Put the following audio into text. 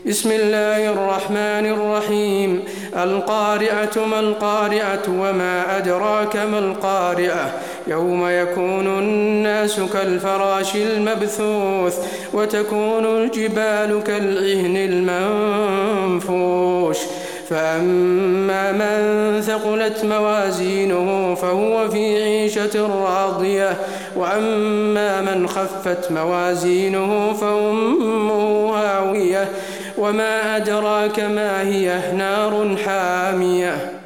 بسم الله الرحمن الرحيم. القارعة ما القارعة وما أدراك ما القارعة يوم يكون الناس كالفراش المبثوث وتكون الجبال كالعهن المنفوش فأما من ثقلت موازينه فهو في عيشة راضية وأما من خفت موازينه فأمه هاوية وما أدراك ما هي نار حامية.